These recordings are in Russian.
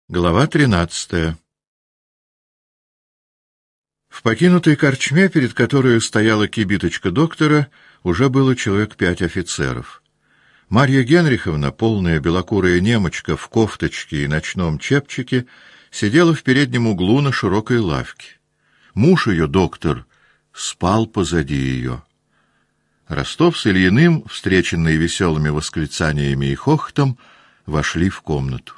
Глава 13. В покинутой корчме, перед которой стояла кибиточка доктора, уже было человек 5 офицеров. Марья Генриховна, полная белокурая немочка в кофточке и ночном чепчике, сидела в переднем углу на широкой лавке. Муж ее, доктор, спал позади ее. Ростов с Ильиным, встреченные веселыми восклицаниями и хохотом, вошли в комнату.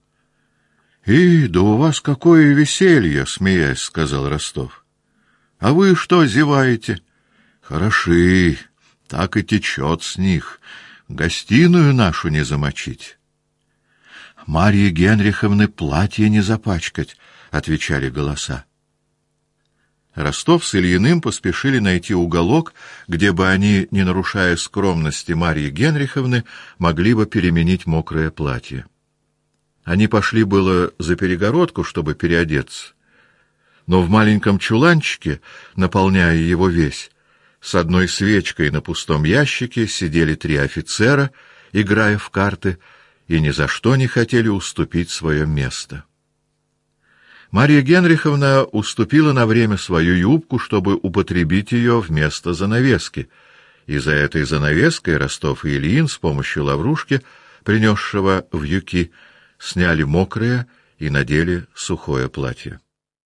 Да у вас какое веселье, — смеясь, сказал Ростов. — А вы что зеваете? — Хороши, так и течет с них. Гостиную нашу не замочить. — Марьи Генриховны платье не запачкать, — отвечали голоса. Ростов с Ильиным поспешили найти уголок, где бы они, не нарушая скромности Марьи Генриховны, могли бы переменить мокрое платье. Они пошли было за перегородку, чтобы переодеться, но в маленьком чуланчике, наполняя его весь, с одной свечкой на пустом ящике сидели 3 офицера, играя в карты, и ни за что не хотели уступить свое место. Марья Генриховна уступила на время свою юбку, чтобы употребить ее вместо занавески, и за этой занавеской Ростов и Ильин с помощью Лаврушки, принесшего вьюки, сняли мокрое и надели сухое платье.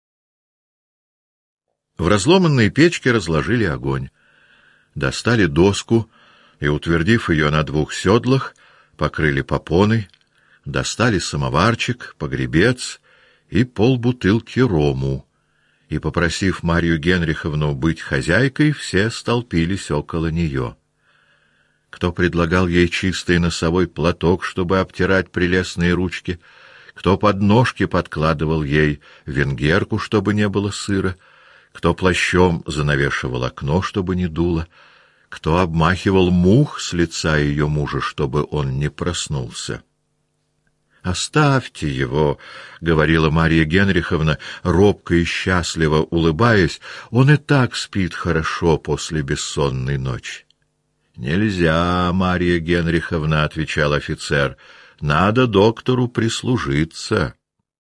В разломанной печке разложили огонь. Достали доску и, утвердив ее на 2 седлах, покрыли попоной, достали самоварчик, погребец и полбутылки рому, и, попросив Марью Генриховну быть хозяйкой, все столпились около нее. Кто предлагал ей чистый носовой платок, чтобы обтирать прелестные ручки, кто под ножки подкладывал ей венгерку, чтобы не было сыра, кто плащом занавешивал окно, чтобы не дуло, кто обмахивал мух с лица ее мужа, чтобы он не проснулся. «Оставьте его», — говорила Марья Генриховна, робко и счастливо улыбаясь, — «он и так спит хорошо после бессонной ночи». «Нельзя, Марья Генриховна», — отвечал офицер, — «надо доктору прислужиться».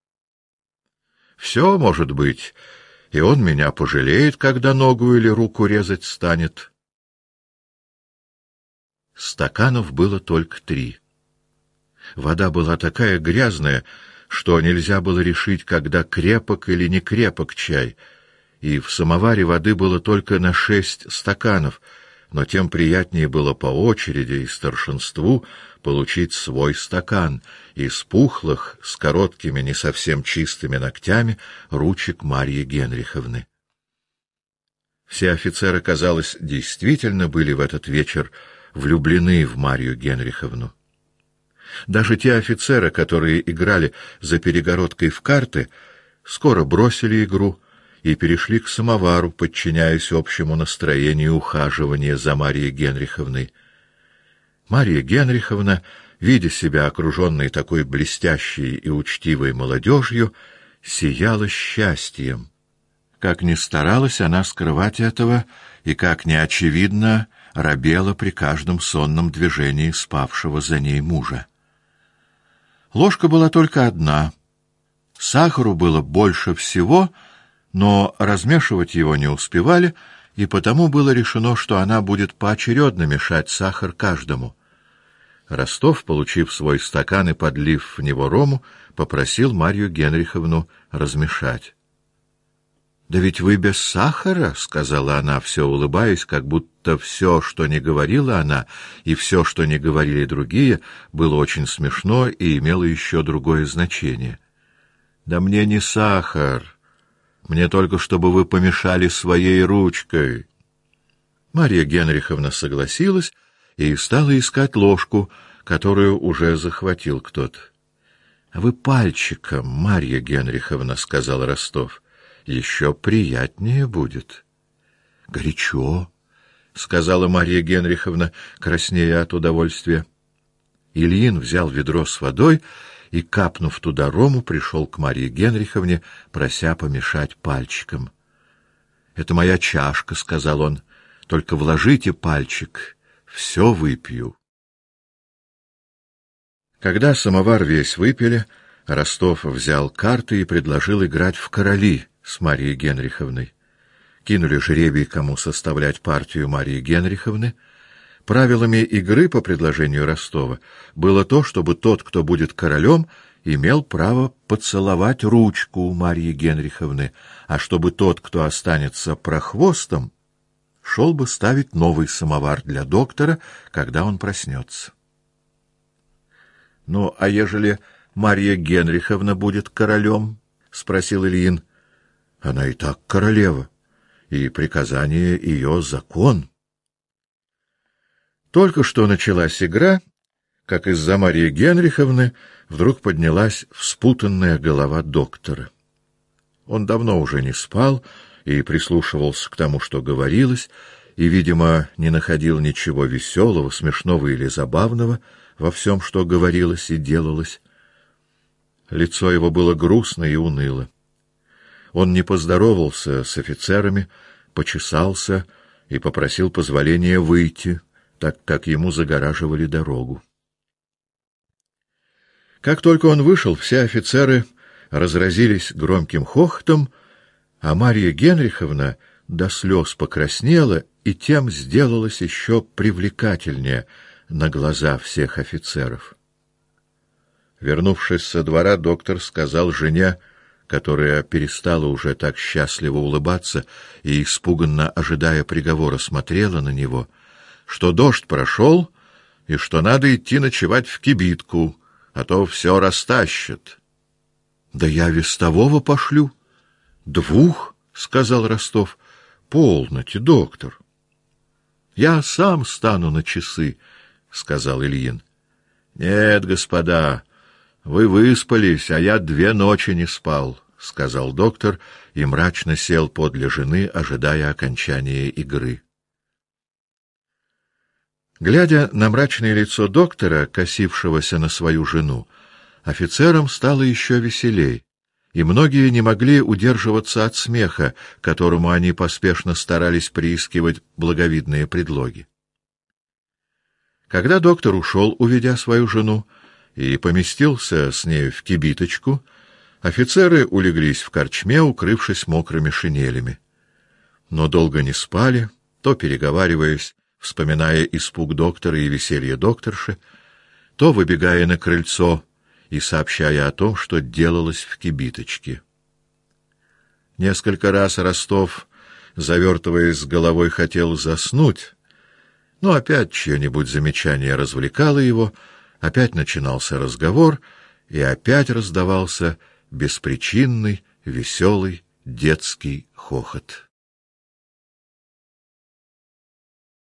«Все может быть, и он меня пожалеет, когда ногу или руку резать станет». Стаканов было только 3. Вода была такая грязная, что нельзя было решить, когда крепок или не крепок чай, и в самоваре воды было только на 6 стаканов, но тем приятнее было по очереди и старшинству получить свой стакан из пухлых, с короткими, не совсем чистыми ногтями ручек Марьи Генриховны. Все офицеры, казалось, действительно были в этот вечер влюблены в Марью Генриховну. Даже те офицеры, которые играли за перегородкой в карты, скоро бросили игру и перешли к самовару, подчиняясь общему настроению ухаживания за Марьей Генриховной. Марья Генриховна, видя себя окруженной такой блестящей и учтивой молодежью, сияла счастьем. Как ни старалась она скрывать этого, и как ни очевидно робела при каждом сонном движении спавшего за ней мужа. Ложка была только одна. Сахару было больше всего, но размешивать его не успевали, и потому было решено, что она будет поочередно мешать сахар каждому. Ростов, получив свой стакан и подлив в него рому, попросил Марью Генриховну размешать. — Да ведь вы без сахара, — сказала она, все улыбаясь, как будто все, что не говорила она, и все, что не говорили другие, было очень смешно и имело еще другое значение. — Да мне не сахар. Мне только, чтобы вы помешали своей ручкой. Марья Генриховна согласилась и стала искать ложку, которую уже захватил кто-то. — А вы пальчиком, Марья Генриховна, — сказал Ростов, — еще приятнее будет. — Горячо, — сказала Марья Генриховна, краснея от удовольствия. Ильин взял ведро с водой и, капнув туда рому, пришел к Марье Генриховне, прося помешать пальчиком. — Это моя чашка, — сказал он, — только вложите пальчик, все выпью. Когда самовар весь выпили, Ростов взял карты и предложил играть в короли с Марией Генриховной. Кинули жребий, кому составлять партию Марии Генриховны. Правилами игры, по предложению Ростова, было то, чтобы тот, кто будет королем, имел право поцеловать ручку Марии Генриховны, а чтобы тот, кто останется прохвостом, шел бы ставить новый самовар для доктора, когда он проснется. — Ну, а ежели Марья Генриховна будет королем? — спросил Ильин. — Она и так королева, и приказание ее — закон. Только что началась игра, как из-за Марьи Генриховны вдруг поднялась вспутанная голова доктора. Он давно уже не спал и прислушивался к тому, что говорилось, и, видимо, не находил ничего веселого, смешного или забавного во всем, что говорилось и делалось. Лицо его было грустно и уныло. Он не поздоровался с офицерами, почесался и попросил позволения выйти, так как ему загораживали дорогу. Как только он вышел, все офицеры разразились громким хохотом, а Марья Генриховна до слез покраснела и тем сделалась еще привлекательнее на глаза всех офицеров. Вернувшись со двора, доктор сказал жене, которая перестала уже так счастливо улыбаться и, испуганно ожидая приговора, смотрела на него, что дождь прошел и что надо идти ночевать в кибитку, а то все растащат. — Да я вестового пошлю. — 2, — сказал Ростов. — Полноте, доктор. — Я сам стану на часы, — сказал Ильин. — Нет, господа, вы выспались, а я 2 ночи не спал, — сказал доктор и мрачно сел подле жены, ожидая окончания игры. Глядя на мрачное лицо доктора, косившегося на свою жену, офицерам стало еще веселей, и многие не могли удерживаться от смеха, которому они поспешно старались приискивать благовидные предлоги. Когда доктор ушел, уведя свою жену, и поместился с нею в кибиточку, офицеры улеглись в корчме, укрывшись мокрыми шинелями. Но долго не спали, то переговариваясь, вспоминая испуг доктора и веселье докторши, то выбегая на крыльцо и сообщая о том, что делалось в кибиточке. Несколько раз Ростов, завертываясь с головой, хотел заснуть, но опять чье-нибудь замечание развлекало его, опять начинался разговор, и опять раздавался беспричинный, веселый детский хохот.